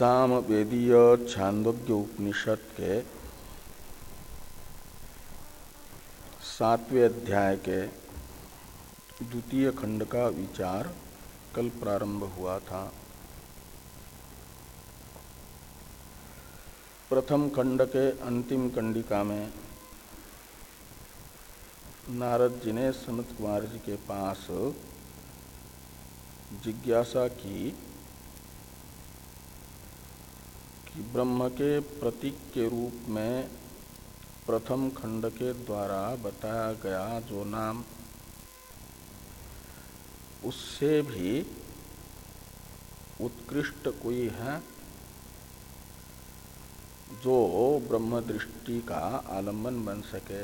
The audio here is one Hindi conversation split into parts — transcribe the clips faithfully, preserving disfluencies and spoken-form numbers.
सामवेदीय छांदोग्य उपनिषद के सातवें अध्याय के द्वितीय खंड का विचार कल प्रारंभ हुआ था। प्रथम खंड के अंतिम कंडिका में नारद जी ने सनत कुमार जी के पास जिज्ञासा की कि ब्रह्म के प्रतीक के रूप में प्रथम खंड के द्वारा बताया गया जो नाम, उससे भी उत्कृष्ट कोई है जो ब्रह्म दृष्टि का आलंबन बन सके,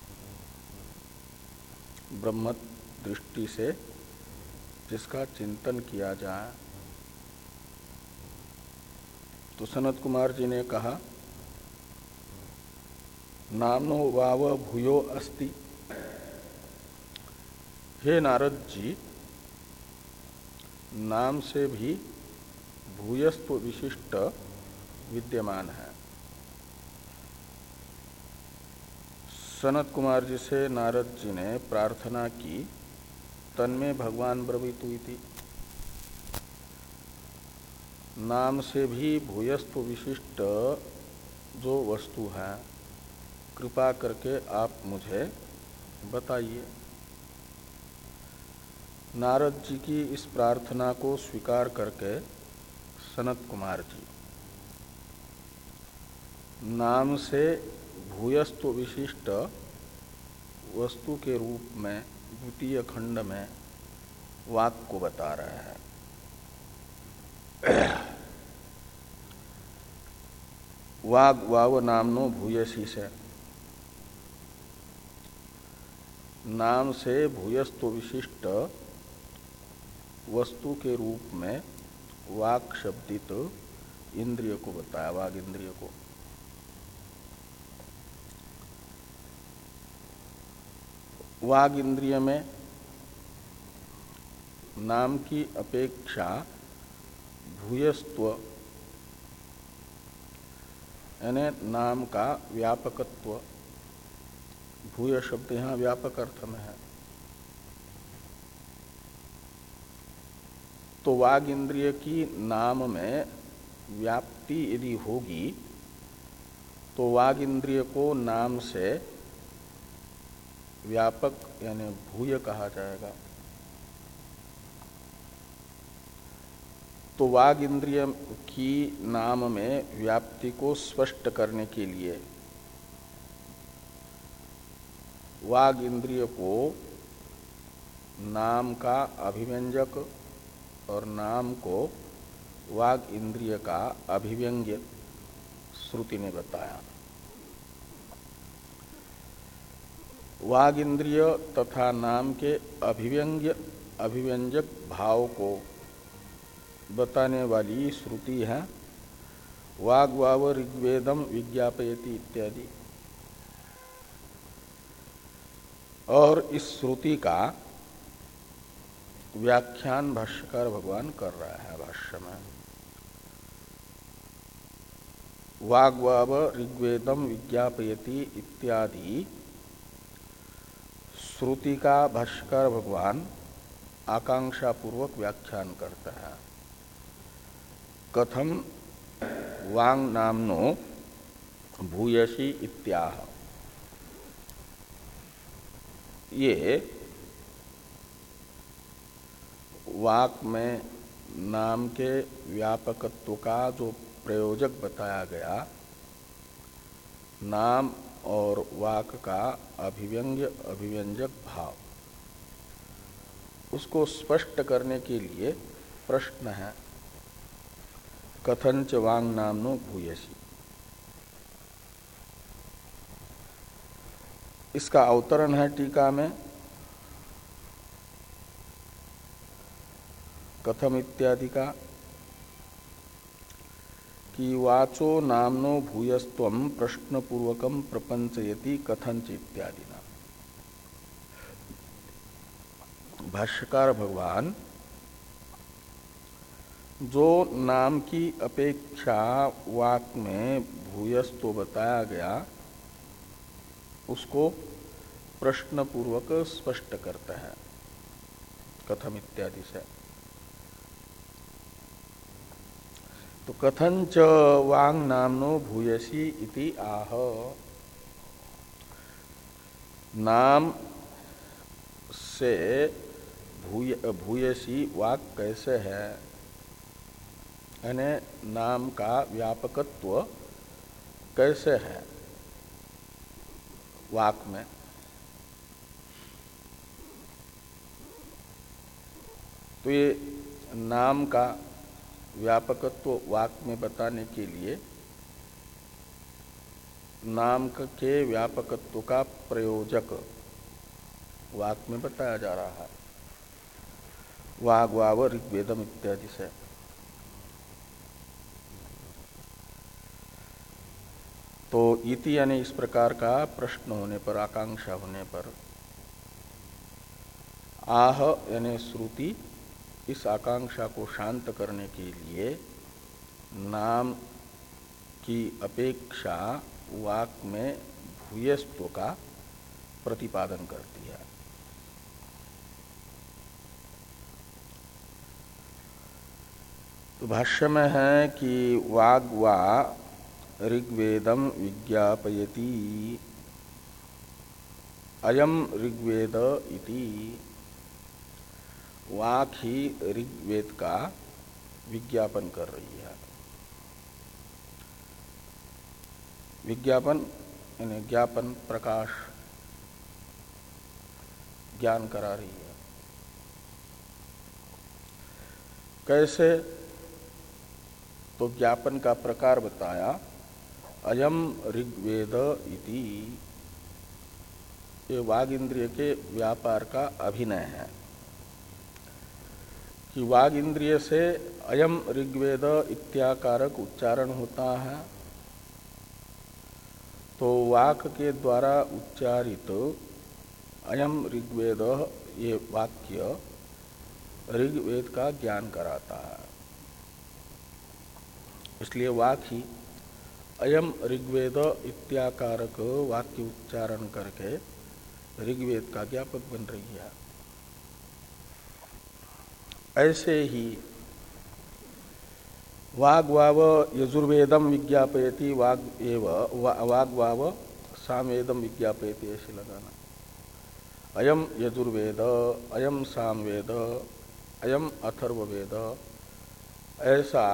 ब्रह्म दृष्टि से जिसका चिंतन किया जाए। तो सनत कुमार जी ने कहा, नामनो वाव भूयो अस्ति। हे नारद जी, नाम से भी भूयस्व विशिष्ट विद्यमान है। सनत कुमार जी से नारद जी ने प्रार्थना की, तन्मे भगवान ब्रवीतु इति। नाम से भी भूयस्व विशिष्ट जो वस्तु है, कृपा करके आप मुझे बताइए। नारद जी की इस प्रार्थना को स्वीकार करके सनत कुमार जी नाम से भूयस्व विशिष्ट वस्तु के रूप में द्वितीय खंड में वाक को बता रहे हैं। वाग वाव नामनो भूयसी से, नाम से भूयस्व विशिष्ट वस्तु के रूप में वाक शब्दित इंद्रिय को बताया, वाग इंद्रिय को। वाग इंद्रिय में नाम की अपेक्षा भूयस्त्व यानी नाम का व्यापकत्व, भूय शब्द यहाँ व्यापक अर्थ में है। तो वाग इंद्रिय की नाम में व्याप्ति यदि होगी तो वाग इंद्रिय को नाम से व्यापक यानी भूय कहा जाएगा। तो वाग इंद्रिय की नाम में व्याप्ति को स्पष्ट करने के लिए वाग इंद्रिय को नाम का अभिव्यंजक और नाम को वाग इंद्रिय का अभिव्यंग्य श्रुति ने बताया। वाग इंद्रिय तथा नाम के अभिव्यंग्य अभिव्यंजक भाव को बताने वाली श्रुति है वाग वाव ऋग्वेदम विज्ञापयति इत्यादि। और इस श्रुति का व्याख्यान भाष्यकार भगवान कर रहा है भाष्य में। वाग वाव ऋग्वेदम विज्ञापयति इत्यादि श्रुति का भाष्यकार भगवान आकांक्षा पूर्वक व्याख्यान करता है। कथम वांग नामनो भूयसी इत्याह। ये वाक में नाम के व्यापकत्व का जो प्रयोजक बताया गया, नाम और वाक का अभिव्यंग्य अभिव्यंजक भाव, उसको स्पष्ट करने के लिए प्रश्न है, कथंच वांग नामनो भूयसी। इसका अवतरण है टीका में, कथम इत्यादि का, कि वाचो नामनो भूयस्त्वम प्रश्नपूर्वकम प्रपंचयति कथंच इत्यादि ना। भाष्यकार भगवान जो नाम की अपेक्षा वाक में भूयस्तो बताया गया उसको प्रश्न पूर्वक स्पष्ट करते हैं कथम इत्यादि से। तो कथं च वांग नामनो भूयसी इति आह। नाम से भूय भूयसी वाक कैसे है, यानी नाम का व्यापकत्व कैसे है वाक में। तो ये नाम का व्यापकत्व वाक में बताने के लिए नाम के व्यापकत्व का प्रयोजक वाक में बताया जा रहा है, वाग वाव ऋग्वेदम इत्यादि से। तो इति यानी इस प्रकार का प्रश्न होने पर, आकांक्षा होने पर, आह यानी श्रुति इस आकांक्षा को शांत करने के लिए नाम की अपेक्षा वाक में भूयस्त्व का प्रतिपादन करती है। तो भाष्य में है कि वाग वा ऋग्वेदम विज्ञापयति, अयम ऋग्वेद इति। वाक ही ऋग्वेद का विज्ञापन कर रही है। विज्ञापन यानी ज्ञापन, प्रकाश, ज्ञान करा रही है। कैसे? तो ज्ञापन का प्रकार बताया, अयम ऋग्वेद इति। ये वाग इंद्रिय के व्यापार का अभिनय है कि वाग इंद्रिय से अयम ऋग्वेद इत्याकारक उच्चारण होता है। तो वाक के द्वारा उच्चारित अयम ऋग्वेद ये वाक्य ऋग्वेद का ज्ञान कराता है। इसलिए वाक ही अयम ऋग्वेद इत्याकारक वाक्य उच्चारण करके ऋग्वेद का ज्ञापक बन रही है। ऐसे ही वाग वाव यजुर्वेदम विज्ञापयति, वाग एव वाग वाव सामवेदम विज्ञापयति, ऐसे लगाना। अयम यजुर्वेद, अयम सामवेद, अयम अथर्ववेद, ऐसा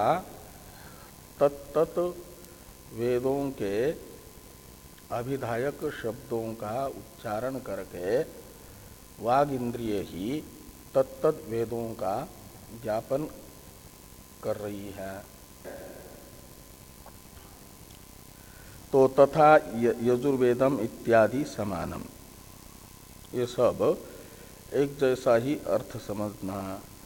तत्त वेदों के अभिधायक शब्दों का उच्चारण करके वाग इंद्रिय ही तत्त वेदों का ज्ञापन कर रही है। तो तथा यजुर्वेदम इत्यादि समानम, ये सब एक जैसा ही अर्थ समझना।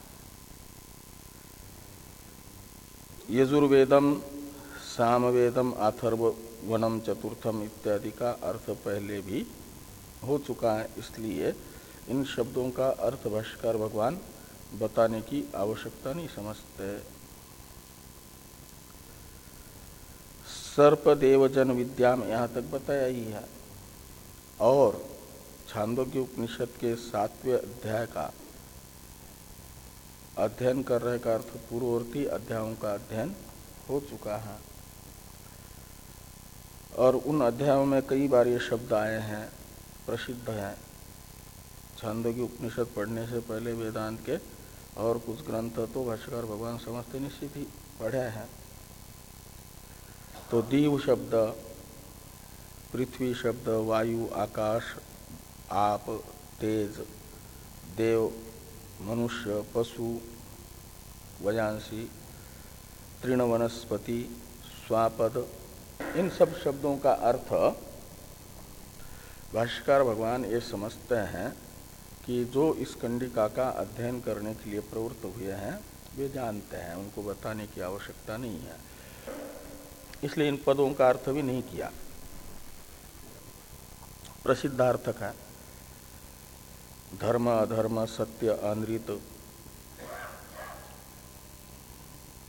यजुर्वेदम, सामवेदम, अथर्वणम, चतुर्थम इत्यादि का अर्थ पहले भी हो चुका है, इसलिए इन शब्दों का अर्थ भाष्यकार भगवान बताने की आवश्यकता नहीं समझते। सर्पदेवजन विद्या में यहाँ तक बताया ही है। और छांदोग्य उपनिषद के सातवें अध्याय का अध्ययन कर रहे का अर्थ पूर्ववर्ती अध्यायों का अध्ययन हो चुका है। और उन अध्यायों में कई बार ये शब्द आए हैं, प्रसिद्ध हैं। छांदोग्य उपनिषद पढ़ने से पहले वेदांत के और कुछ ग्रंथ तो भाष्यकार भगवान समझते निश्चित ही पढ़े हैं। तो दीव शब्द, पृथ्वी शब्द, वायु, आकाश, आप, तेज, देव, मनुष्य, पशु, वयांसी, तृण वनस्पति, स्वापद, इन सब शब्दों का अर्थ भाष्यकार भगवान ये समझते हैं कि जो इस कंडिका का अध्ययन करने के लिए प्रवृत्त हुए हैं वे जानते हैं, उनको बताने की आवश्यकता नहीं है। इसलिए इन पदों का अर्थ भी नहीं किया, प्रसिद्धार्थक है। धर्म, अधर्म, सत्य, अनृत,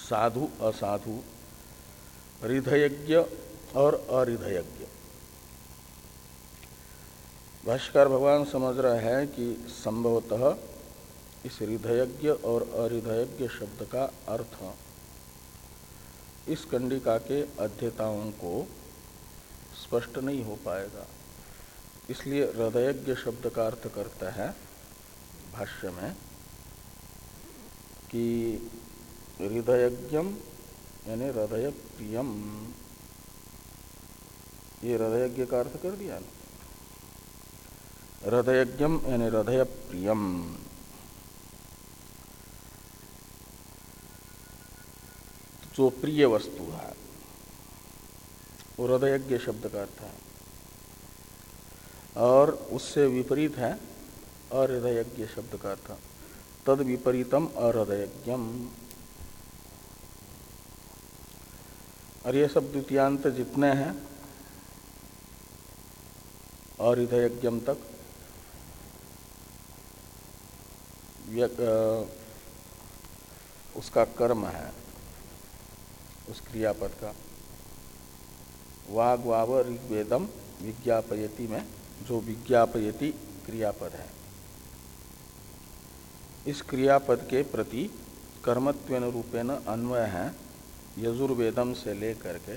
साधु असाधु, हृदयज्ञ और अहृदयज्ञ। भाष्यकार भगवान समझ रहे हैं कि संभवतः इस हृदयज्ञ और अहृदयज्ञ शब्द का अर्थ इस कंडिका के अध्येताओं को स्पष्ट नहीं हो पाएगा, इसलिए हृदयज्ञ शब्द का अर्थ करता है भाष्य में कि हृदयज्ञम यानी हृदय प्रियम, ये हृदयज्ञ का अर्थ कर दिया ना, हृदयज्ञम यानी हृदय प्रियम। जो प्रिय वस्तु है वो हृदयज्ञ शब्द का अर्थ है, और उससे विपरीत है अहृदयज्ञ शब्द का अर्थ, तद विपरीतम अहृदयज्ञम। और ये सब द्वितीयांत जितने हैं अहृदयज्ञम तक उसका कर्म है, उस क्रियापद का। वाग वाव ऋग्वेदम विज्ञापयति में जो विज्ञापयति क्रियापद है, इस क्रियापद के प्रति कर्मत्वेन रूपेण अन्वय है यजुर्वेदम से लेकर के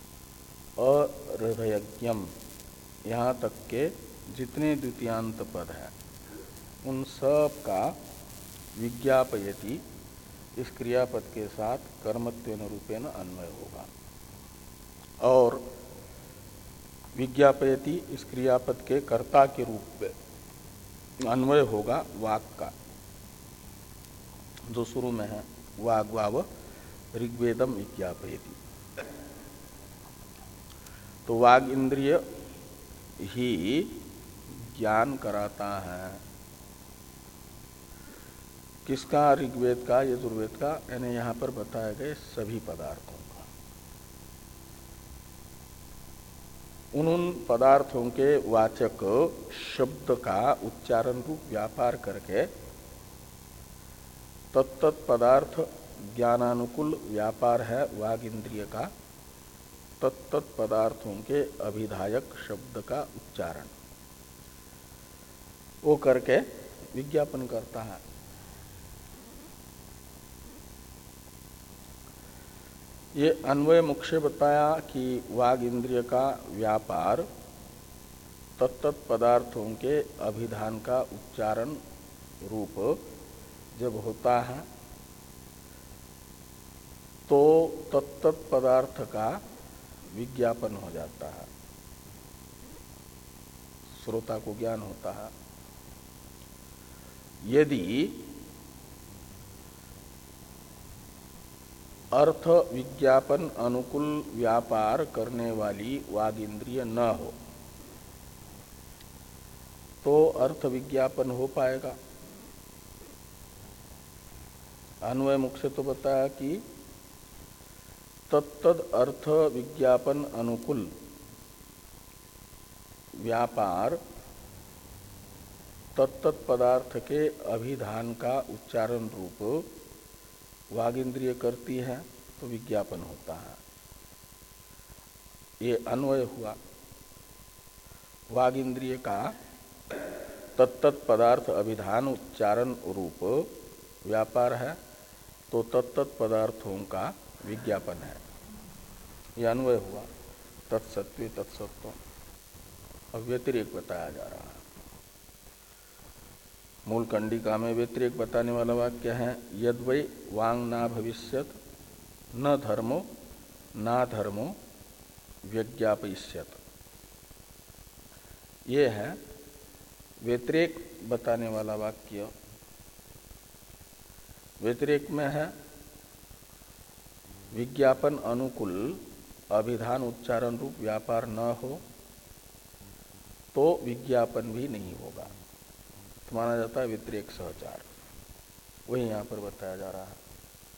अहृदयज्ञम यहाँ तक के जितने द्वितीयांत पद हैं उन सब का विज्ञापयति इस क्रियापद के साथ कर्मत्वेन रूपेण अन्वय होगा, और विज्ञापयति इस क्रियापद के कर्ता के रूप में अन्वय होगा वाक का, जो शुरू में है वाग वाव ऋग्वेदम विज्ञापयति। तो वाग इंद्रिय ही ज्ञान कराता है, किसका? ऋग्वेद का, यजुर्वेद का, यानी यहाँ पर बताए गए सभी पदार्थों का। उन उन पदार्थों के वाचक शब्द का उच्चारण रूप व्यापार करके तत्त पदार्थ ज्ञानानुकूल व्यापार है वाग इंद्रिय का, तत्त पदार्थों के अभिधायक शब्द का उच्चारण वो करके विज्ञापन करता है। ये अन्वय मुख्य बताया कि वाग इंद्रिय का व्यापार तत्त पदार्थों के अभिधान का उच्चारण रूप जब होता है तो तत्त पदार्थ का विज्ञापन हो जाता है, श्रोता को ज्ञान होता है। यदि अर्थ विज्ञापन अनुकूल व्यापार करने वाली वाग इंद्रिय न हो तो अर्थ विज्ञापन हो पाएगा। अन्वय मुख से तो बताया कि तत्तद अर्थ विज्ञापन अनुकूल व्यापार तत्त पदार्थ के अभिधान का उच्चारण रूप वाग इंद्रिय करती है तो विज्ञापन होता है, ये अन्वय हुआ। वाग इंद्रिय का तत्त पदार्थ अभिधान उच्चारण रूप व्यापार है तो तत्त पदार्थों का विज्ञापन है, ये अन्वय हुआ। तत्सत्व तत्सत्व अब व्यतिरेक बताया जा रहा है। मूल कंडिका में व्यतिरेक बताने वाला वाक्य है यद वै वांग ना भविष्यत न धर्मो ना धर्मो व्यज्ञापयिष्यत, ये है व्यतिरेक बताने वाला वाक्य। व्यतिरेक में है विज्ञापन अनुकूल अभिधान उच्चारण रूप व्यापार न हो तो विज्ञापन भी नहीं होगा, तो माना जाता है व्यतिरेक सहचार। वही यहां पर बताया जा रहा है।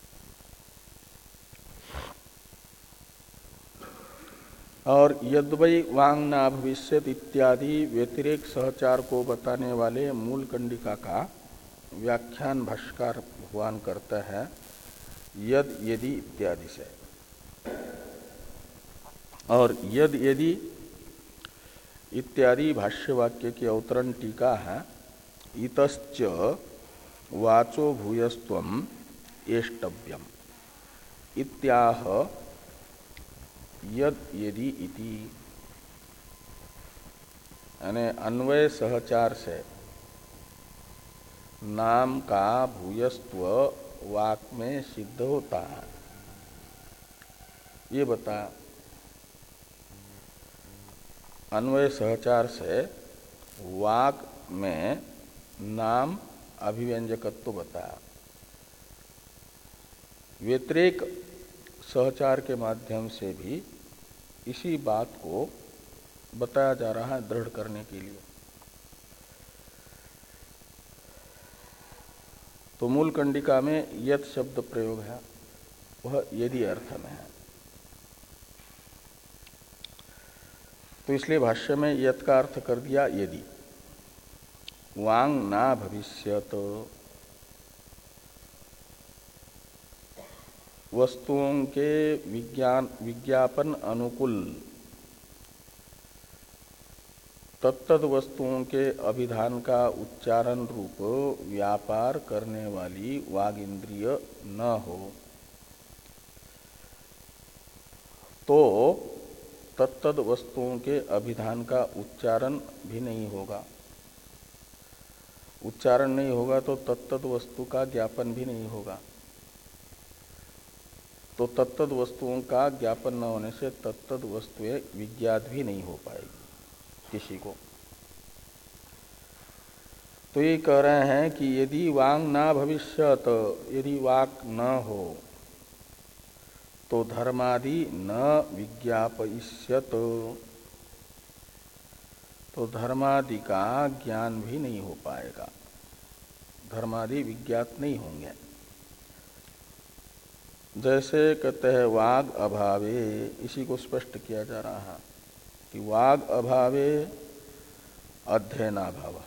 और यद्वै वांग ना भविष्यत इत्यादि व्यतिरेक सहचार को बताने वाले मूल कंडिका का व्याख्यान भाष्यकार भगवान करता है यद यदि इत्यादि से। और यद यदि इत्यादि भाष्य वाक्य की अवतरण टीका है, इतश्च वाचो भूयस्त्वम एष्टव्यम इत्याह यद यदि इति, यानी अन्वय सहचार से नाम का भूयस्त्व वाक में सिद्ध होता है, ये बता। अन्वय सहचार से वाक में नाम अभिव्यंजकत्व बताया। व्यतिरेक सहचार के माध्यम से भी इसी बात को बताया जा रहा है दृढ़ करने के लिए। तो मूल कंडिका में यत शब्द प्रयोग है, वह यदि अर्थ में है। तो इसलिए भाष्य में यत का अर्थ कर दिया यदि। वांग ना भविष्यत, वस्तुओं के विज्ञान विज्ञापन अनुकूल तत्तद वस्तुओं के अभिधान का उच्चारण रूप व्यापार करने वाली वाग इंद्रिय न हो तो तत्तद वस्तुओं के अभिधान का उच्चारण भी नहीं होगा। उच्चारण नहीं होगा तो तत्तद वस्तु का ज्ञापन भी नहीं होगा। तो तत्तद वस्तुओं का ज्ञापन न होने से तत्तद वस्तुएं विज्ञात भी नहीं हो पाएगी किसी को। तो ये कह रहे हैं कि यदि वांग ना भविष्यत, यदि वाक न हो तो धर्मादि न विज्ञापयिष्यत, तो धर्मादि का ज्ञान भी नहीं हो पाएगा, धर्मादि विज्ञात नहीं होंगे। जैसे कहते हैं वाग अभावे, इसी को स्पष्ट किया जा रहा है कि वाग अभावे अध्ययनाभाव।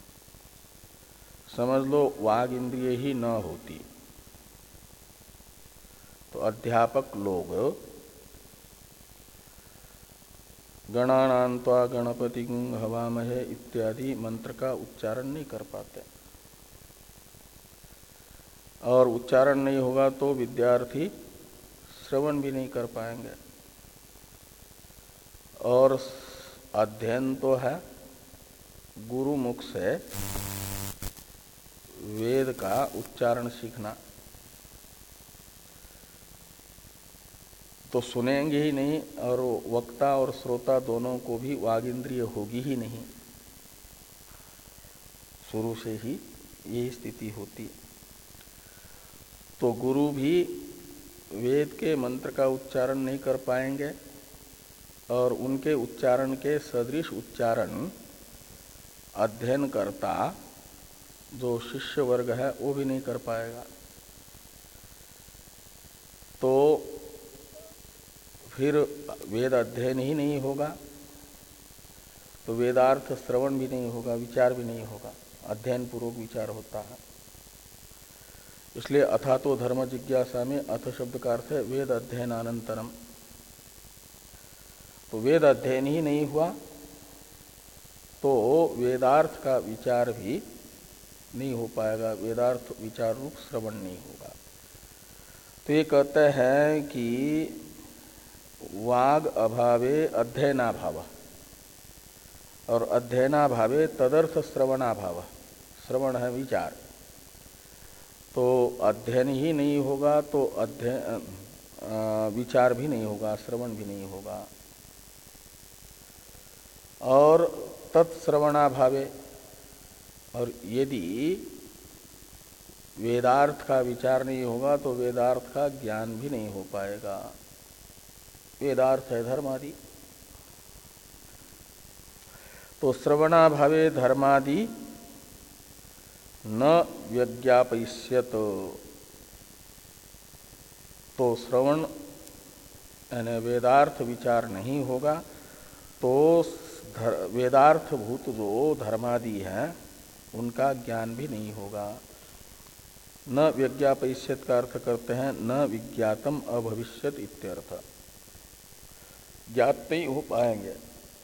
समझ लो वाग इंद्रिय ही न होती तो अध्यापक लोग गणानान्त्वा गणपतिं हवामहे इत्यादि मंत्र का उच्चारण नहीं कर पाते, और उच्चारण नहीं होगा तो विद्यार्थी श्रवण भी नहीं कर पाएंगे। और अध्ययन तो है गुरु मुख से वेद का उच्चारण सीखना, तो सुनेंगे ही नहीं और वक्ता और श्रोता दोनों को भी वाग इंद्रिय होगी ही नहीं। शुरू से ही यही स्थिति होती। तो गुरु भी वेद के मंत्र का उच्चारण नहीं कर पाएंगे और उनके उच्चारण के सदृश उच्चारण अध्ययन करता जो शिष्य वर्ग है वो भी नहीं कर पाएगा। तो फिर वेद अध्ययन ही नहीं होगा, तो वेदार्थ श्रवण भी नहीं होगा, विचार भी नहीं होगा, अध्ययन पूर्वक विचार होता है। इसलिए अथा तो धर्म जिज्ञासा में अथ शब्द का अर्थ है वेद अध्ययन अनंतरम। तो वेद अध्ययन ही नहीं हुआ तो वेदार्थ का विचार भी नहीं हो पाएगा, वेदार्थ विचार रूप श्रवण नहीं होगा। तो ये कहते हैं कि वाग अभावे अध्ययनाभाव, और अध्ययनाभावे तदर्थ श्रवणाभाव। श्रवण है विचार, तो अध्ययन ही नहीं होगा तो अध्ययन विचार भी नहीं होगा, श्रवण भी नहीं होगा। और तत्श्रवणाभावे, और यदि वेदार्थ का विचार नहीं होगा तो वेदार्थ का ज्ञान भी नहीं हो पाएगा। वेदार्थ है धर्मादि, तो श्रवणाभावे धर्मादि न व्यज्ञापयिष्यत, तो श्रवण यानी वेदार्थ विचार नहीं होगा तो वेदार्थ भूत जो धर्मादि हैं उनका ज्ञान भी नहीं होगा। न व्यज्ञापयिष्यत का अर्थ करते हैं न विज्ञातम अभविष्यत इत्यर्थ, ज्ञात नहीं हो पाएंगे।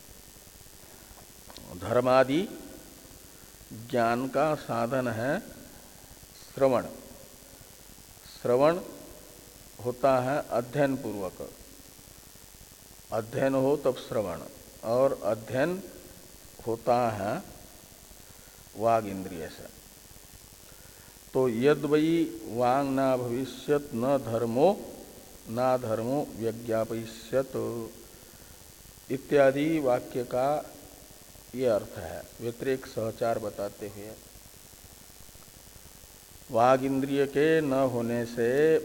धर्मादि ज्ञान का साधन है श्रवण। श्रवण होता है अध्ययन पूर्वक, अध्ययन हो तब श्रवण, और अध्ययन होता है वाग इंद्रिय से। तो यद वही वांग ना भविष्यत न धर्मो ना धर्मो व्यज्ञापयिष्यत इत्यादि वाक्य का ये अर्थ है, व्यतिरेक सहचार बताते हुए। वाग इंद्रिय के न होने से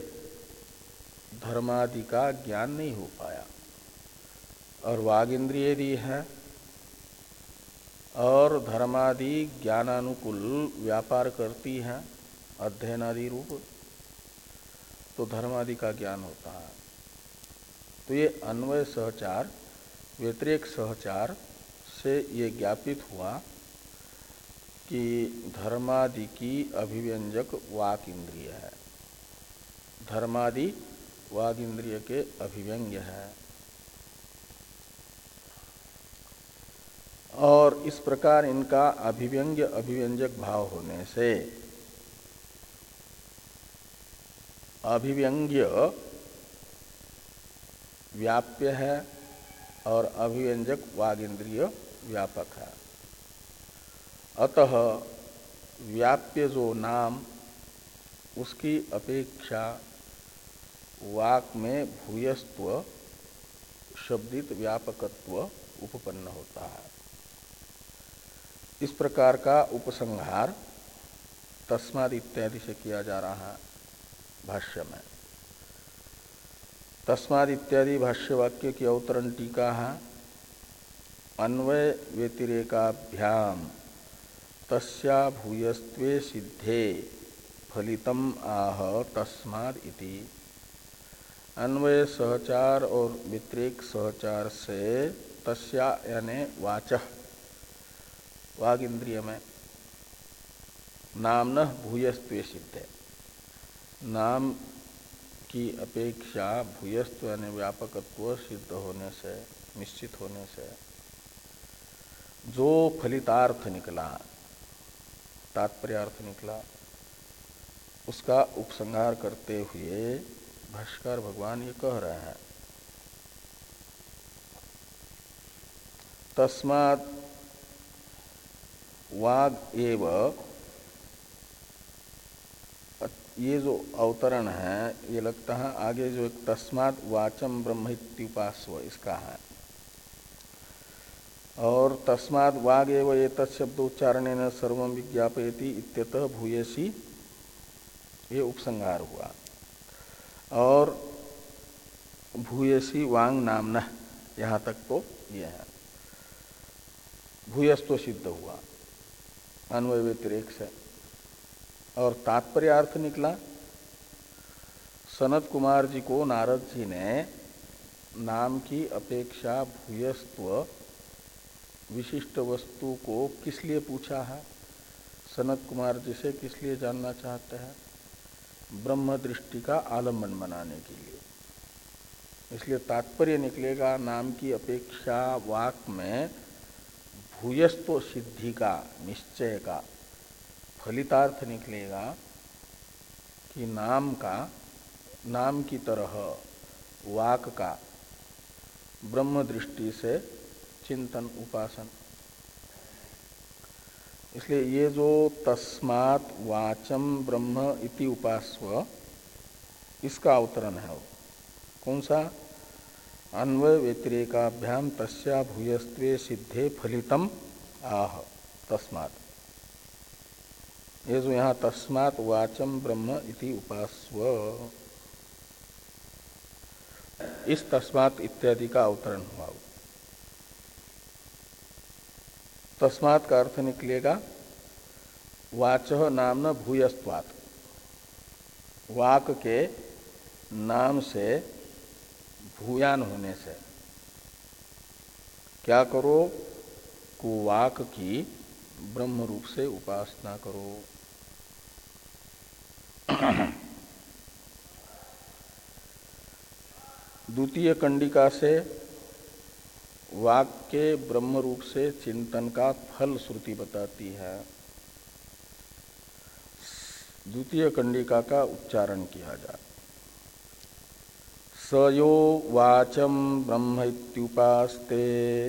धर्मादि का ज्ञान नहीं हो पाया, और वाग इंद्रिय भी है और धर्मादि ज्ञानानुकूल व्यापार करती है अध्ययन आदि रूप, तो धर्मादि का ज्ञान होता है। तो ये अन्वय सहचार व्यतिरेक सहचार से ये ज्ञापित हुआ कि धर्मादि की अभिव्यंजक वाक इंद्रिय है, धर्मादि वाग इंद्रिय के अभिव्यंग्य है। और इस प्रकार इनका अभिव्यंग्य अभिव्यंजक भाव होने से अभिव्यंग्य व्याप्य है और अभिव्यंजक वाग इंद्रिय व्यापक है। अतः व्याप्य जो नाम उसकी अपेक्षा वाक में भूयस्त्व शब्दित व्यापकत्व उपपन्न होता है। इस प्रकार का उपसंहार तस्माद इत्यादि से किया जा रहा है भाष्य में। तस्माद इत्यादि भाष्य वाक्य की अवतरण टीका है अन्वय व्यतिरेकाभ्याम तस्या भूयस्त्वे सिद्धे फलितम आह तस्माद इति। अन्वय सहचार और व्यतिरेक सहचार से तस्या यानी वाचः वाग इंद्रिय में नाम न भूयस्त्वे सिद्धे, नाम की अपेक्षा भूयस्त्व यानी व्यापकत्व सिद्ध होने से निश्चित होने से जो फलितार्थ निकला तात्पर्यार्थ निकला उसका उपसंहार करते हुए भाष्यकार भगवान ये कह रहे हैं तस्मात् वाग एव, ये जो अवतरण है ये लगता है आगे जो एक तस्मात् वाचम ब्रह्म इत्युपास्व इसका है, और तस्मात् वाग एव एतत् शब्द उच्चारणेन सर्वं विज्ञापयति इत्यतः भूयसी ये उपसंहार हुआ, और भूयसी वांग नामना यहाँ तक तो ये है भूयस्त्व सिद्ध हुआ अन्वय व्यतिरेक से। और तात्पर्यार्थ निकला सनत कुमार जी को नारद जी ने नाम की अपेक्षा भूयस्त्व विशिष्ट वस्तु को किस लिए पूछा है, सनत कुमार जी से किस लिए जानना चाहते हैं, ब्रह्म दृष्टि का आलम्बन बनाने के लिए। इसलिए तात्पर्य निकलेगा नाम की अपेक्षा वाक में भूयस्त्व सिद्धि का निश्चय का फलितार्थ निकलेगा कि नाम का नाम की तरह वाक का ब्रह्म दृष्टि से चिंतन उपासन। इसलिए ये जो तस्मात् वाचम ब्रह्म इति उपास्व इसका अवतरण है वो कौन सा, अन्वय व्यतिरेकाभ्याम तस्या भूयस्त्वे सिद्धे फलितम आह तस्मात्। ये जो यहाँ तस्मात् वाचम ब्रह्म इति उपास्व इस तस्मात् इत्यादि का अवतरण हुआ। तस्मात् का अर्थ निकलेगा वाचः नाम न भूयस्त्वात्, वाक के नाम से भूयान होने से क्या करो को वाक की ब्रह्म रूप से उपासना करो। द्वितीय कंडिका से वाक् के ब्रह्म रूप से चिंतन का फल श्रुति बताती है। द्वितीय कंडिका का उच्चारण किया जाए। स यो वाचम ब्रह्म इत्युपास्ते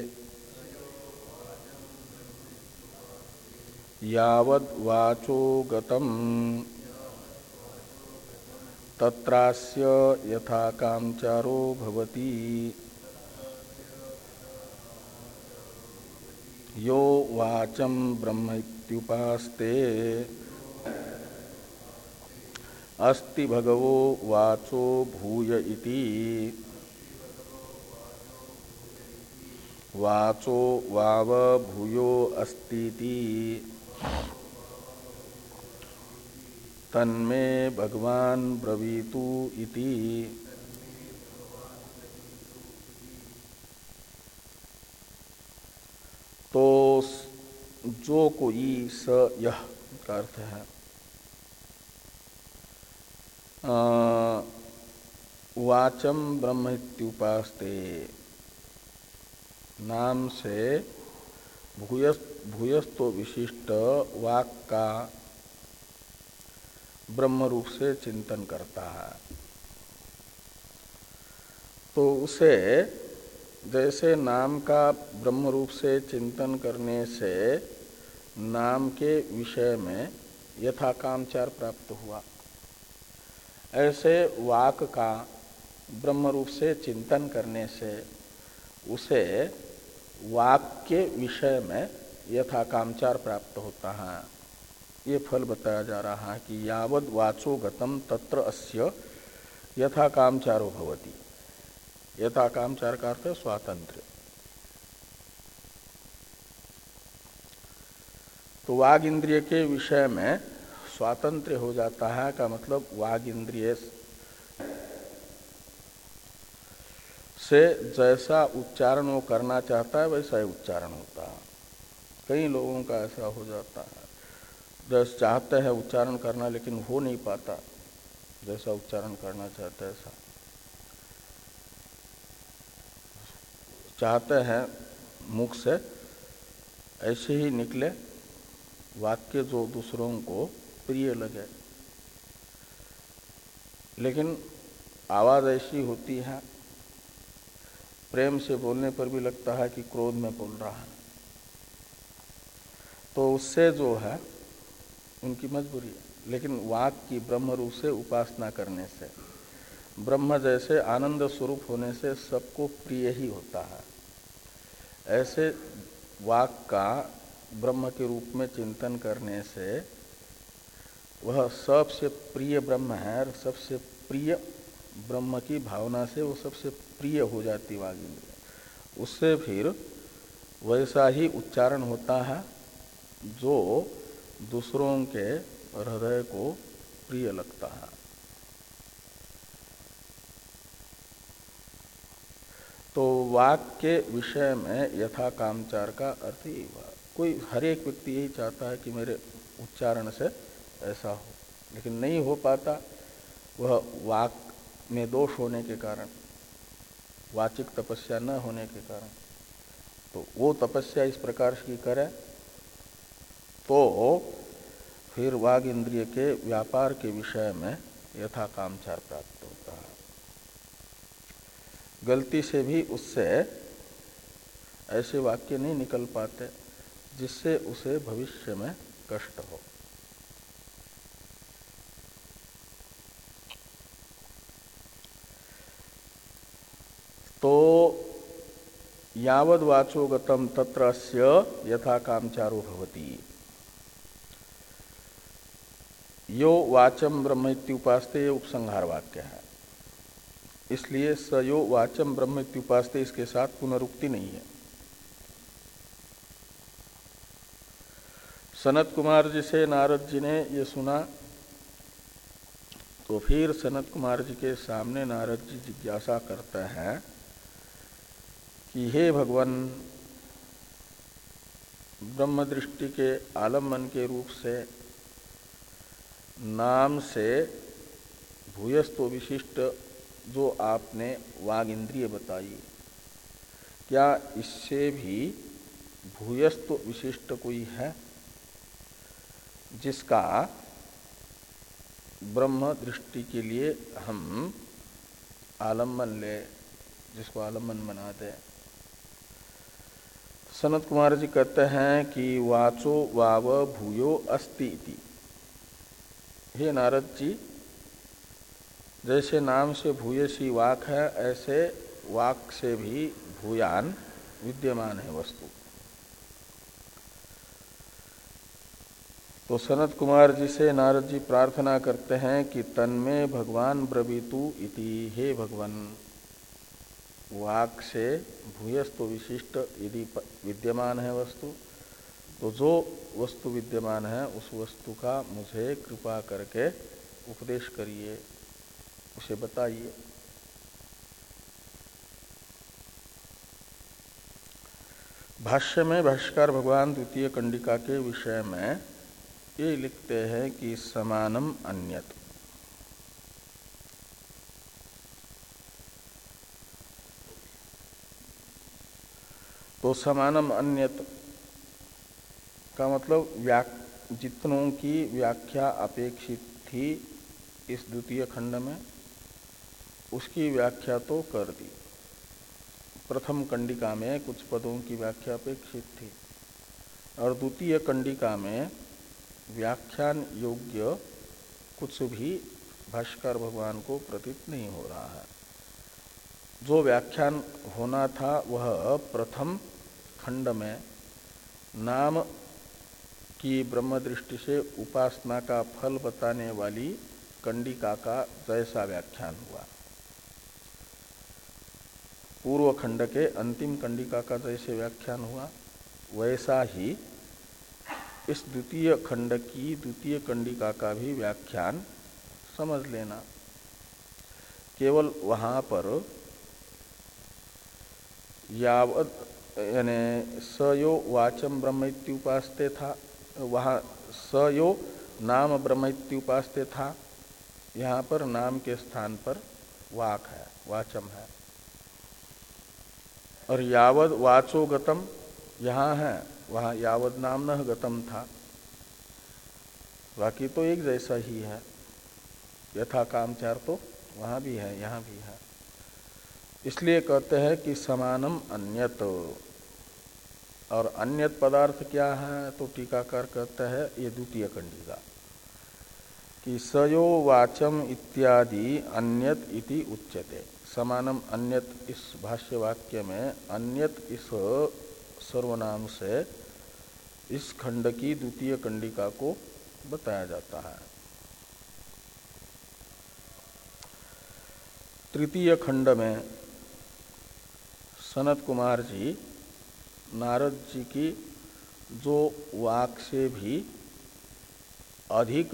यावद् वाचो गतम तत्रास्य यथा कामचारो भवति। यो वाचम ब्रह्म इत्युपास्ते अस्ति भगवो वाचो भूय इति वाचो वाव भूयो अस्तीति तन्मे भगवान ब्रवीतु इति। तो जो कोई स यह का अर्थ है वाचम ब्रह्म इत्युपास्ते नाम से भूयस भूयस्तो विशिष्ट वाक् का ब्रह्म रूप से चिंतन करता है, तो उसे जैसे नाम का ब्रह्म रूप से चिंतन करने से नाम के विषय में यथा कामचार प्राप्त हुआ, ऐसे वाक का ब्रह्म रूप से चिंतन करने से उसे वाक के विषय में यथा कामचार प्राप्त होता है। ये फल बताया जा रहा है कि यावद् वाचो गतम तत्र अस्य यथा कामचारो भवति। यथा कामचार का अर्थ है स्वातंत्र्य। तो वाग इंद्रिय के विषय में स्वातंत्र्य हो जाता है का मतलब वाग इंद्रिय से जैसा उच्चारण वो करना चाहता है वैसा ही उच्चारण होता है। कई लोगों का ऐसा हो जाता है, जैसे चाहते हैं उच्चारण करना लेकिन हो नहीं पाता जैसा उच्चारण करना चाहते हैं ऐसा। चाहते हैं मुख से ऐसे ही निकले वाक्य जो दूसरों को प्रिय लगे, लेकिन आवाज ऐसी होती है प्रेम से बोलने पर भी लगता है कि क्रोध में बोल रहा है। तो उससे जो है उनकी मजबूरी है। लेकिन वाक की ब्रह्म रूप से उपासना करने से ब्रह्म जैसे आनंद स्वरूप होने से सबको प्रिय ही होता है। ऐसे वाक का ब्रह्म के रूप में चिंतन करने से वह सबसे प्रिय ब्रह्म है और सबसे प्रिय ब्रह्म की भावना से वो सबसे प्रिय हो जाती वाग इंद्रिय। उससे फिर वैसा ही उच्चारण होता है जो दूसरों के हृदय को प्रिय लगता है। तो वाक के विषय में यथा कामचार का अर्थ ही हुआ। कोई हर एक व्यक्ति यही चाहता है कि मेरे उच्चारण से ऐसा हो, लेकिन नहीं हो पाता। वह वाक में दोष होने के कारण, वाचिक तपस्या न होने के कारण। तो वो तपस्या इस प्रकार की करे तो फिर वाग इंद्रिय के व्यापार के विषय में यथा कामचार प्राप्त होता है। गलती से भी उससे ऐसे वाक्य नहीं निकल पाते जिससे उसे भविष्य में कष्ट हो। तो यावद् वाचो गतम तत्र अस्य यथा कामचारो भवति। यो वाचम ब्रह्म इत्युपास्ते ये उपसंहार वाक्य है, इसलिए स यो वाचम ब्रह्म इत्युपास्ते इसके साथ पुनरुक्ति नहीं है। सनत कुमार जी से नारद जी ने ये सुना तो फिर सनत कुमार जी के सामने नारद जी जिज्ञासा करते हैं कि हे भगवान, ब्रह्म दृष्टि के आलम्बन के रूप से नाम से भूयस्त्व विशिष्ट जो आपने वाग इंद्रिय बताई, क्या इससे भी भूयस्त्व विशिष्ट कोई है जिसका ब्रह्म दृष्टि के लिए हम आलम्बन ले, जिसको आलम्बन बना दे? सनत कुमार जी कहते हैं कि वाचो वाव भूयो अस्ति इति। हे नारद जी, जैसे नाम से भूयसी वाक है, ऐसे वाक से भी भूयान विद्यमान है वस्तु। तो सनत कुमार जी से नारद जी प्रार्थना करते हैं कि तन्मे भगवान ब्रवीतु इति। हे भगवान, वाक से भूयस्तु विशिष्ट यदि विद्यमान है वस्तु, तो जो वस्तु विद्यमान है उस वस्तु का मुझे कृपा करके उपदेश करिए, उसे बताइए। भाष्य में भाष्यकार भगवान द्वितीय कंडिका के विषय में ये लिखते हैं कि समानम अन्यत। तो समानम अन्यत का मतलब व्याक जितनों की व्याख्या अपेक्षित थी इस द्वितीय खंड में, उसकी व्याख्या तो कर दी। प्रथम कंडिका में कुछ पदों की व्याख्या अपेक्षित थी और द्वितीय कंडिका में व्याख्यान योग्य कुछ भी भाष्कर भगवान को प्रतीत नहीं हो रहा है। जो व्याख्यान होना था वह प्रथम खंड में नाम की ब्रह्म दृष्टि से उपासना का फल बताने वाली कंडिका का जैसा व्याख्यान हुआ, पूर्व खंड के अंतिम कंडिका का जैसे व्याख्यान हुआ, वैसा ही इस द्वितीय खंड की द्वितीय कंडिका का भी व्याख्यान समझ लेना। केवल वहाँ पर यावत यानी सयो वाचम ब्रह्मैत्युपास्ते था, वहाँ सयो नाम ब्रह्मैत्युपास्ते था, यहाँ पर नाम के स्थान पर वाक है, वाचम है। और यावद वाचो गतम यहाँ है, वहाँ यावद नाम न गतम था। बाकी तो एक जैसा ही है, यथा कामचार तो वहाँ भी है, यहाँ भी है। इसलिए कहते हैं कि समानम अन्यत। और अन्यत पदार्थ क्या है? तो टीकाकार कहते हैं ये द्वितीय कंडिका कि सयो वाचम इत्यादि अन्यत इति उच्यते। समानम अन्यत इस भाष्य वाक्य में अन्यत इस सर्वनाम से इस खंड की द्वितीय कंडिका को बताया जाता है। तृतीय खंड में सनत कुमार जी नारद जी की जो वाक से भी अधिक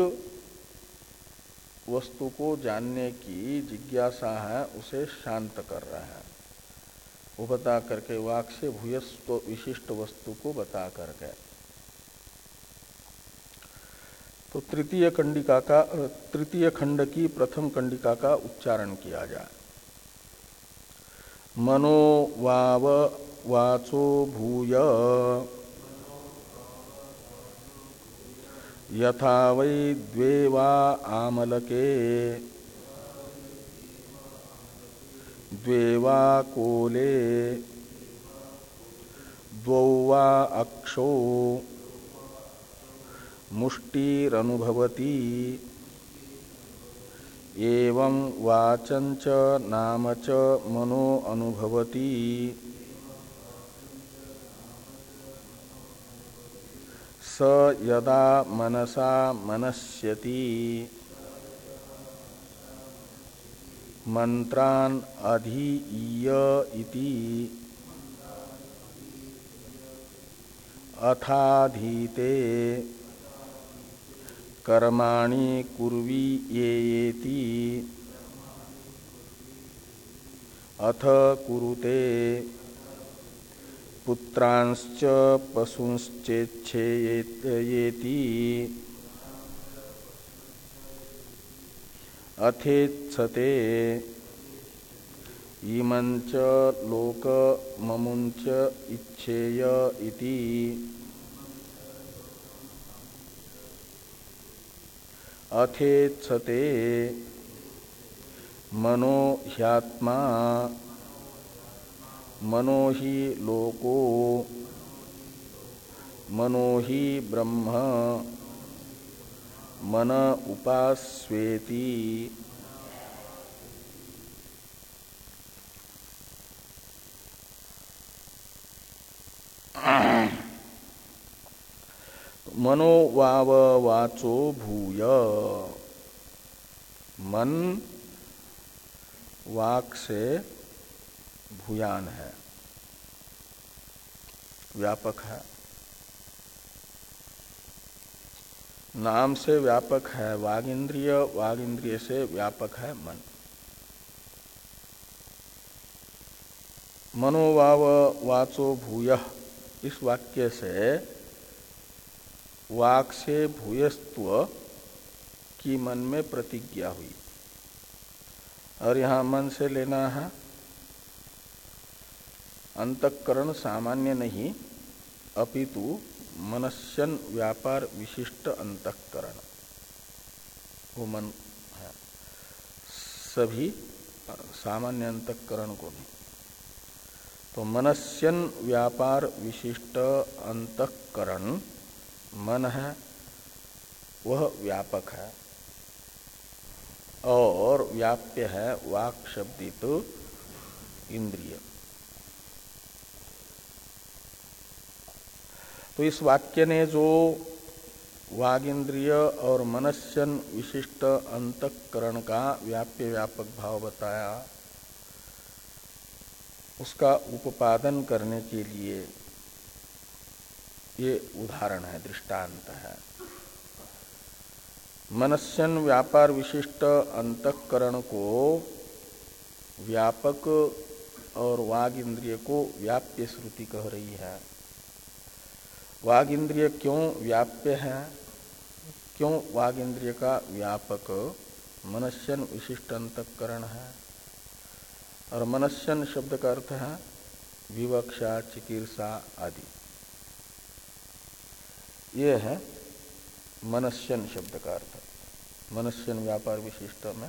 वस्तु को जानने की जिज्ञासा है उसे शांत कर रहे हैं। वो बता करके वाक से भूयस्व विशिष्ट वस्तु को बता करके, तो तृतीय कंडिका का तृतीय खंड की प्रथम कंडिका का उच्चारण किया जाए। मनो वाव वाचो भूय यथा वै द्वे वा आमलके द्वे वा कोले द्वौ वा अक्षो मुष्टिरनुभवति एवं वाचं च नाम च मनो अनुभवति स यदा मनसा मनस्यति मंत्रान अधीय इति अथाधीते कर्माणि कुर्वीयेति अथ कुरुते पुत्रांश्च पशुंश्चेच्छेयेति। अथेत्सते इमंच लोक ममुंच इच्छेय इति अथेत्सते मनो ह्यात्मा मनो ही लोको मनो ही ब्रह्म मन उपास्वेति। मनो वाव वाचो भूय, मन वाक से भूयान है, व्यापक है, नाम से व्यापक है वाग इंद्रिय, वाग इंद्रिय से व्यापक है मन। मनोवाव वाचो भूय, इस वाक्य से वाक से भूयस्त्व की मन में प्रतिज्ञा हुई, और यहाँ मन से लेना है अंतःकरण सामान्य नहीं, अपितु मनस्यन व्यापार विशिष्ट अंतःकरण, वो मन है, सभी सामान्य अंतःकरण को नहीं। तो मनस्यन व्यापार विशिष्ट अंतःकरण मन है, वह व्यापक है और व्याप्य है वाक् शब्दित इंद्रिय। तो इस वाक्य ने जो वाग इंद्रिय और मनस्यन विशिष्ट अंतःकरण का व्याप्य व्यापक भाव बताया, उसका उपादन करने के लिए ये उदाहरण है, दृष्टांत है। मनस्यन व्यापार विशिष्ट अंतःकरण को व्यापक और वाग इंद्रिय को व्याप्य श्रुति कह रही है। वाग इंद्रिय क्यों व्याप्य है, क्यों वाग इंद्रिय का व्यापक मनस्यन विशिष्ट अंतःकरण है। और मनस्यन शब्द का अर्थ है विवक्षा, चिकीर्षा आदि, ये है मनस्यन शब्द का अर्थ। मनस्यन व्यापार विशिष्ट में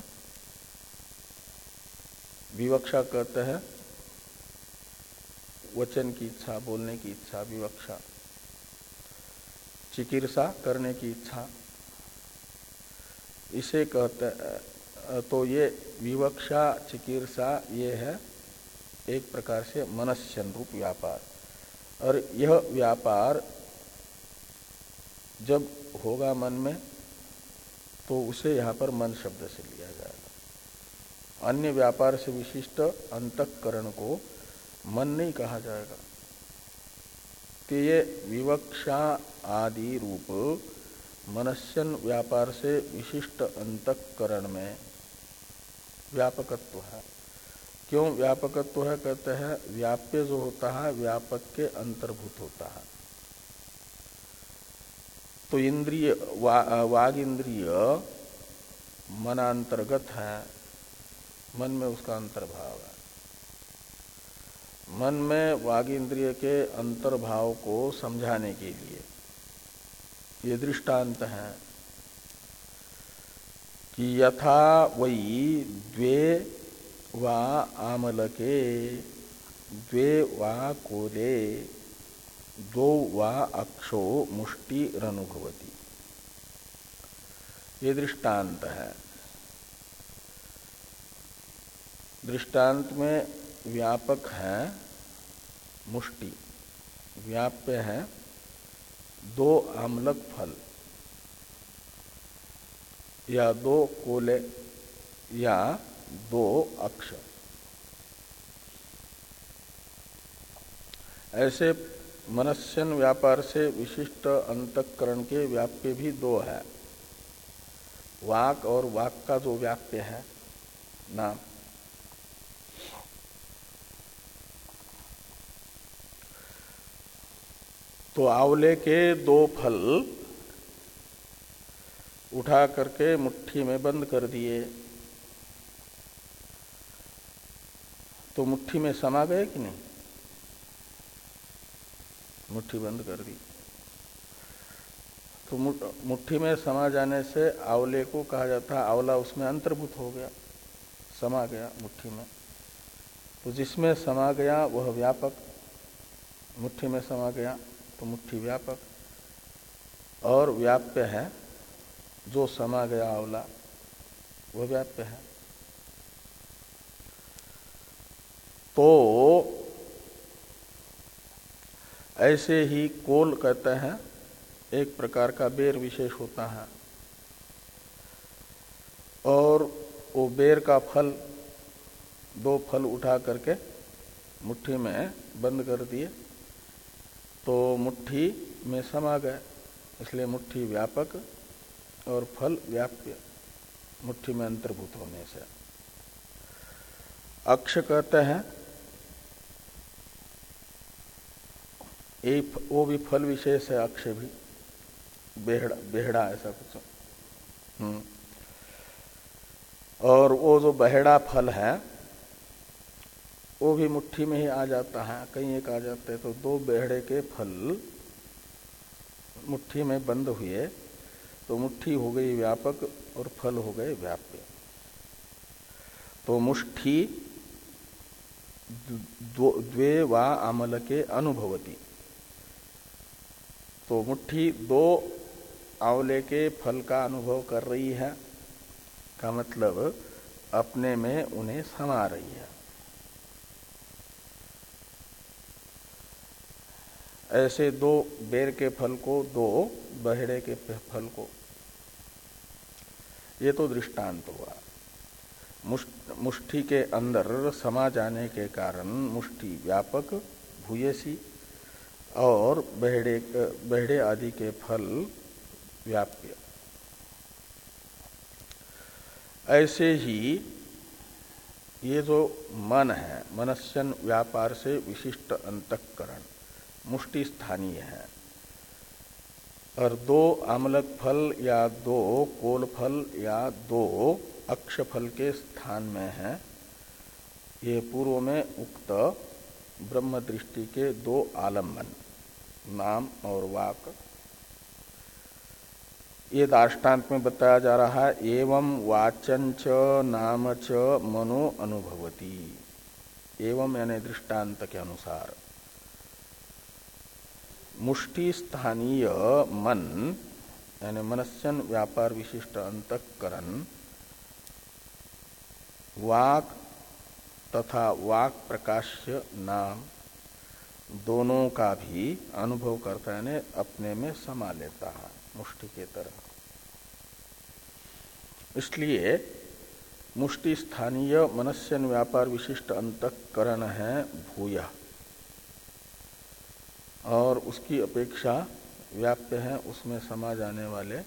विवक्षा कहते हैं वचन की इच्छा, बोलने की इच्छा, विवक्षा। चिकीर्षा करने की इच्छा, इसे कहते, तो ये विवक्षा चिकीर्षा ये है एक प्रकार से मनस्यन रूप व्यापार। और यह व्यापार जब होगा मन में तो उसे यहाँ पर मन शब्द से लिया जाएगा। अन्य व्यापार से विशिष्ट अंतःकरण को मन नहीं कहा जाएगा। तो ये विवक्षा आदि रूप मनस्यन व्यापार से विशिष्ट अंतःकरण में व्यापकत्व है। क्यों व्यापकत्व है कहते हैं, व्याप्य जो होता है व्यापक के अंतर्भूत होता है। तो इंद्रिय वा, वाग इंद्रिय मनांतर्गत है, मन में उसका अंतर्भाव है। मन में वाग इंद्रिय के अंतर्भाव को समझाने के लिए ये दृष्टांत है कि यथा वही द्वे वा आमलके द्वे वा कोले दो वा अक्षो मुष्टि रनुभवती, ये दृष्टांत है। दृष्टांत में व्यापक है मुष्टि, व्याप्य है दो आमलक फल या दो कोले या दो अक्ष। ऐसे मनस्यन व्यापार से विशिष्ट अंतःकरण के व्याप्य भी दो है, वाक और वाक का जो व्याप्य है नाम। तो आंवले के दो फल उठा करके मुट्ठी में बंद कर दिए, तो मुट्ठी में समा गए कि नहीं? मुट्ठी बंद कर दी तो मुट्ठी में समा जाने से आंवले को कहा जाता है आंवला उसमें अंतर्भूत हो गया, समा गया मुट्ठी में। तो जिसमें समा गया वह व्यापक, मुट्ठी में समा गया तो मुट्ठी व्यापक, और व्याप्य है जो समा गया आंवला वह व्याप्य है। तो ऐसे ही कोल कहते हैं एक प्रकार का बेर विशेष होता है, और वो बेर का फल, दो फल उठा करके मुट्ठी में बंद कर दिए तो मुट्ठी में समा गए, इसलिए मुट्ठी व्यापक और फल व्याप्य, मुट्ठी में अंतर्भूत होने से। अक्ष कहते हैं एक, वो भी फल विशेष है, अक्ष भी बेहड़ा, बेहड़ा ऐसा कुछ। हम्म और वो जो बहेड़ा फल है वो भी मुट्ठी में ही आ जाता है, कहीं एक आ जाते हैं। तो दो बेहड़े के फल मुट्ठी में बंद हुए तो मुट्ठी हो गई व्यापक और फल हो गए व्याप्य। तो मुष्ठी द्वे वा आमल के अनुभवती, तो मुट्ठी दो आंवले के फल का अनुभव कर रही है, का मतलब अपने में उन्हें समा रही है। ऐसे दो बेर के फल को, दो बहेड़े के फल को, ये तो दृष्टांत हुआ। मुष्टि के अंदर समा जाने के कारण मुष्टि व्यापक भूयसी और बहेड़े बहेड़े आदि के फल व्याप्य। ऐसे ही ये जो मन है, मनस्यन व्यापार से विशिष्ट अंतःकरण मुष्टि स्थानीय है, और दो आमलक फल या दो कोल फल या दो अक्ष फल के स्थान में है। ये पूर्व में उक्त ब्रह्म दृष्टि के दो आलम्बन, नाम और वाक, ये दार्ष्टान्त में बताया जा रहा है। एवं वाचन च नाम च मनो अनुभवती, एवं यानी दृष्टांत के अनुसार मुष्टि स्थानीय मन यानी मनस्यन व्यापार विशिष्ट अंतःकरण वाक तथा वाक प्रकाश्य नाम दोनों का भी अनुभव करता है, अपने में समा लेता है मुष्टि के तरह। इसलिए मुष्टि स्थानीय मनस्यन व्यापार विशिष्ट अंतःकरण है भूय, और उसकी अपेक्षा व्याप्य है उसमें समा जाने वाले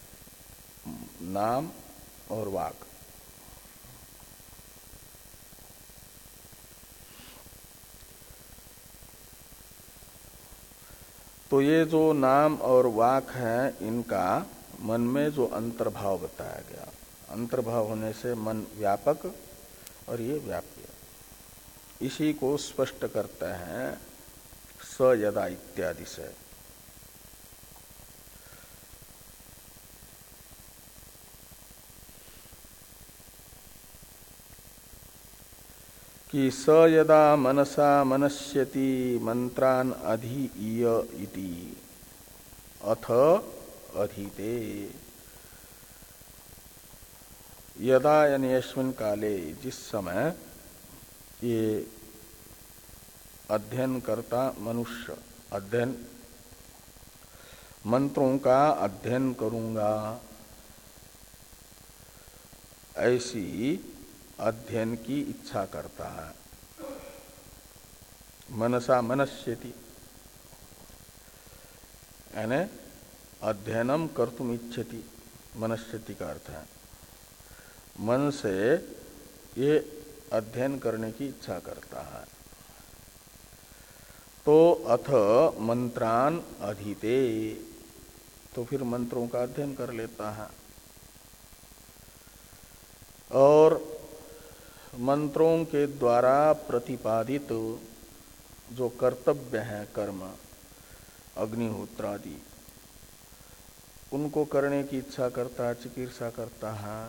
नाम और वाक। तो ये जो नाम और वाक है, इनका मन में जो अंतर्भाव बताया गया, अंतर्भाव होने से मन व्यापक और ये व्याप्य, इसी को स्पष्ट करते हैं स यदा इत्यादि से। कि स यदा मनसा मनस्यति मंत्रान अधीय इति अथ अधीते, यदा यानी यस्मिन् काले, जिस समय ये अध्ययन करता मनुष्य अध्ययन मंत्रों का अध्ययन करूंगा, ऐसी अध्ययन की इच्छा करता है। मनसा मनस्यति यानी अध्ययनम कर्तुम इच्छति, मनस्यति का अर्थ है मन से ये अध्ययन करने की इच्छा करता है। तो अथ मंत्रान अधीते, तो फिर मंत्रों का अध्ययन कर लेता है। और मंत्रों के द्वारा प्रतिपादित जो कर्तव्य है कर्म अग्निहोत्रादि, उनको करने की इच्छा करता है, चिकीर्षा करता है,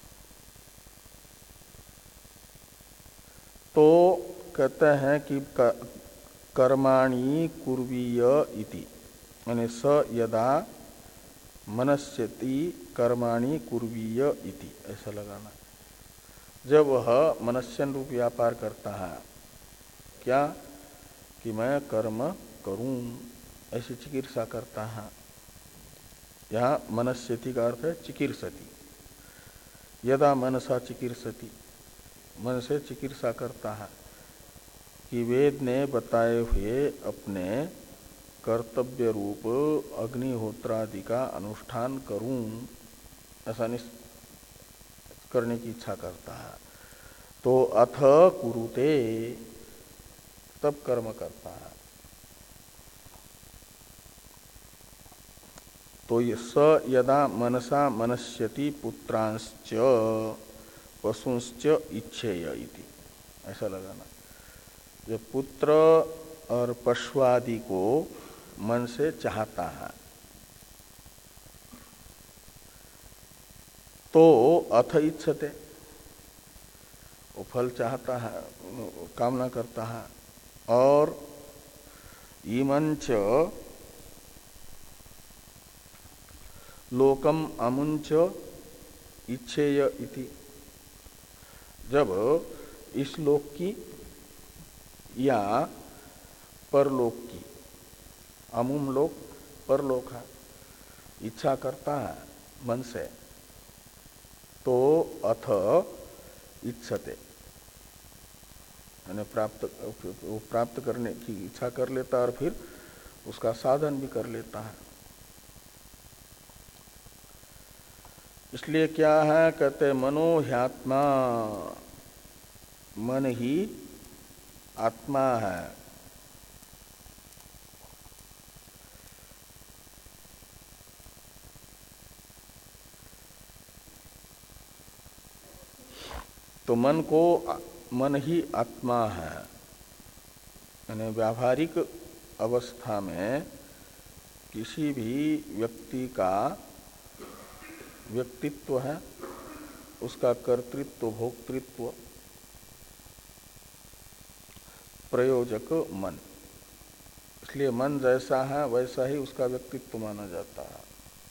तो कहते हैं कि कर्माणि कुर्वीय इति, यानी स यदा मनस्यति कर्माणि कुर्वीय इति, ऐसा लगाना। जब वह मनस्यन रूप व्यापार करता है, क्या कि मैं कर्म करूं, ऐसी चिकीर्षा करता है। यहाँ मनस्यति का अर्थ है चिकीर्षति। यदा मनसा चिकीर्षति, मन से चिकीर्षा करता है कि वेद ने बताए हुए अपने कर्तव्य रूप अग्निहोत्रादि का अनुष्ठान करूं, ऐसा करने की इच्छा करता है। तो अथ कुरुते, तब कर्म करता है। तो ये स यदा मनसा मनस्यति पुत्रांश्च पशुंश्च इच्छेय इति, ऐसा लगाना। जो पुत्र और पशुआदि को मन से चाहता है, तो अथ इच्छते, वो फल चाहता है, कामना करता है। और इमंच लोकम अमुंच इच्छेय इति, जब इस लोक की या परलोक की, अमुम लोक परलोक है, इच्छा करता है मन से, तो अथ इच्छते, यानी प्राप्त प्राप्त करने की इच्छा कर लेता और फिर उसका साधन भी कर लेता है। इसलिए क्या है, कहते मनो ह्यात्मा, मन ही आत्मा है। तो मन को मन ही आत्मा है, यानी व्यावहारिक अवस्था में किसी भी व्यक्ति का व्यक्तित्व है, उसका कर्तृत्व भोक्तृत्व प्रयोजक मन। इसलिए मन जैसा है वैसा ही उसका व्यक्तित्व माना जाता है।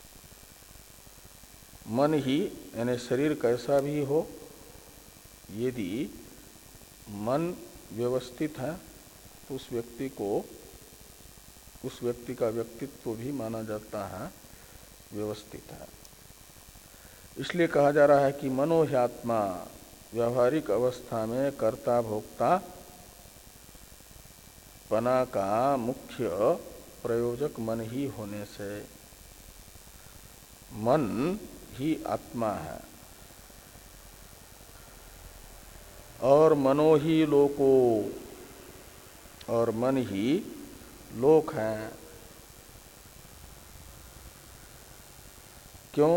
मन ही, यानी शरीर कैसा भी हो, यदि मन व्यवस्थित है तो उस व्यक्ति को, उस व्यक्ति का व्यक्तित्व भी माना जाता है व्यवस्थित है। इसलिए कहा जा रहा है कि मनोह्यात्मा, व्यावहारिक अवस्था में कर्ता भोक्ता पना का मुख्य प्रयोजक मन ही होने से मन ही आत्मा है। और मनो ही लोको, और मन ही लोक है। क्यों?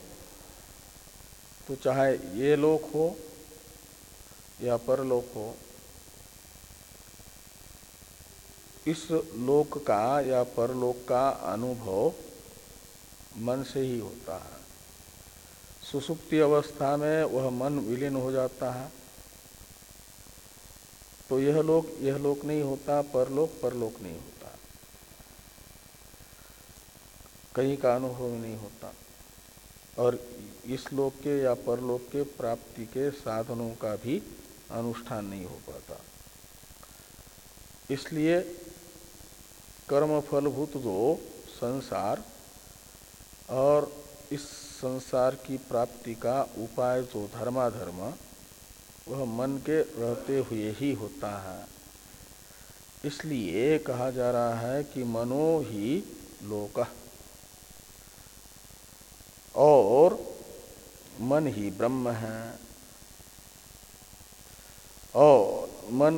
तो चाहे ये लोक हो या परलोक हो, इस लोक का या परलोक का अनुभव मन से ही होता है। सुसुप्ति अवस्था में वह मन विलीन हो जाता है, तो यह लोक यह लोक नहीं होता, परलोक परलोक नहीं होता, कहीं का अनुभव नहीं होता। और इस लोक के या परलोक के प्राप्ति के साधनों का भी अनुष्ठान नहीं हो पाता। इसलिए कर्म फलभूत जो संसार और इस संसार की प्राप्ति का उपाय जो धर्माधर्म, वह मन के रहते हुए ही होता है। इसलिए कहा जा रहा है कि मनो ही लोकः, और मन ही ब्रह्म है। और मन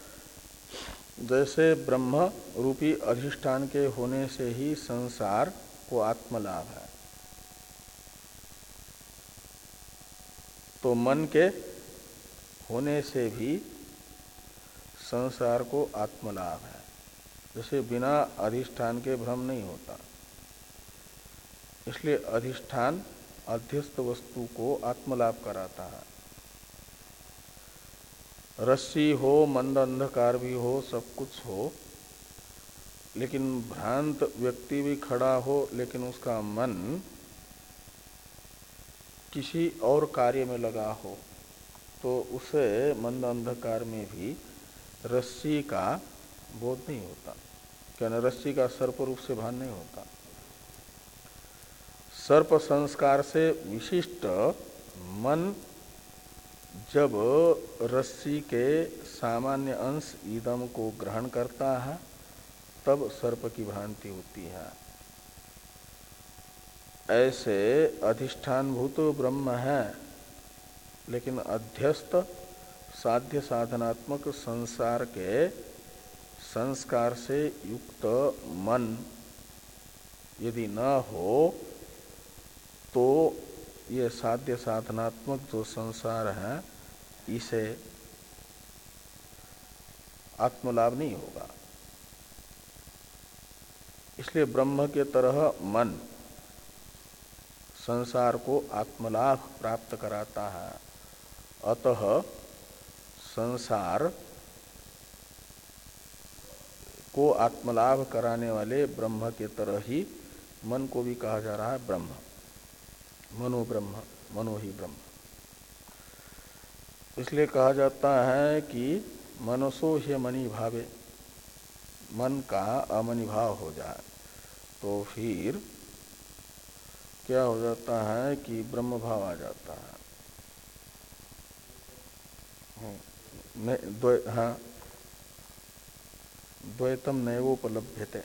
जैसे ब्रह्म रूपी अधिष्ठान के होने से ही संसार को आत्मलाभ है, तो मन के होने से भी संसार को आत्मलाभ है। जैसे बिना अधिष्ठान के भ्रम नहीं होता, इसलिए अधिष्ठान अध्यस्त वस्तु को आत्मलाभ कराता है। रस्सी हो, मंद अंधकार भी हो, सब कुछ हो, लेकिन भ्रांत व्यक्ति भी खड़ा हो, लेकिन उसका मन किसी और कार्य में लगा हो, तो उसे मंद अंधकार में भी रस्सी का बोध नहीं होता। क्या न रस्सी का सर्प रूप से भान नहीं होता। सर्प संस्कार से विशिष्ट मन जब रस्सी के सामान्य अंश ईदम को ग्रहण करता है, तब सर्प की भ्रांति होती है। ऐसे अधिष्ठानभूत ब्रह्म है, लेकिन अध्यस्त साध्य साधनात्मक संसार के संस्कार से युक्त मन यदि न हो, तो ये साध्य साधनात्मक जो संसार है, इसे आत्मलाभ नहीं होगा। इसलिए ब्रह्म के तरह मन संसार को आत्मलाभ प्राप्त कराता है। अतः संसार को आत्मलाभ कराने वाले ब्रह्म के तरह ही मन को भी कहा जा रहा है ब्रह्म। मनो ब्रह्म, मनो ही ब्रह्म। इसलिए कहा जाता है कि मनसो ह्य मनि भावे, मन का अमनि भाव हो जाए तो फिर क्या हो जाता है कि ब्रह्म भाव आ जाता है। द्वै, हाँ, द्वैतम नैवोपलभ्यते।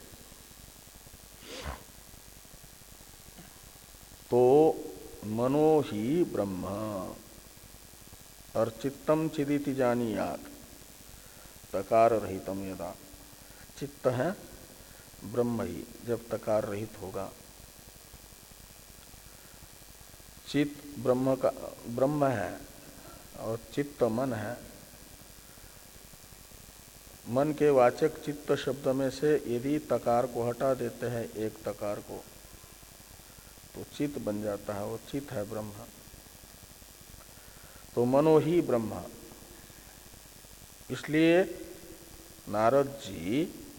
तो मनो ही ब्रह्म और चित्तम चिदिति जानीयात तकार रहितम यदा। चित्त है ब्रह्म ही जब तकार रहित होगा। चित्त ब्रह्म का ब्रह्म है और चित्त मन है। मन के वाचक चित्त शब्द में से यदि तकार को हटा देते हैं, एक तकार को, तो चित्त बन जाता है, वो चित्त है ब्रह्म। तो मनो ही ब्रह्म। इसलिए नारद जी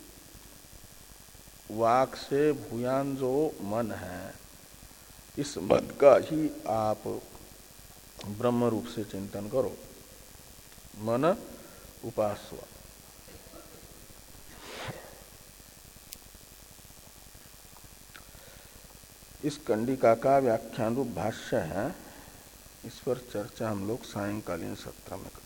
वाक से भूयान जो मन है, इस मन का ही आप ब्रह्म रूप से चिंतन करो। मन उपास्व। इस कंडिका का व्याख्यान रूप भाष्य है। इस पर चर्चा हम लोग सायंकालीन सत्र में करेंगे।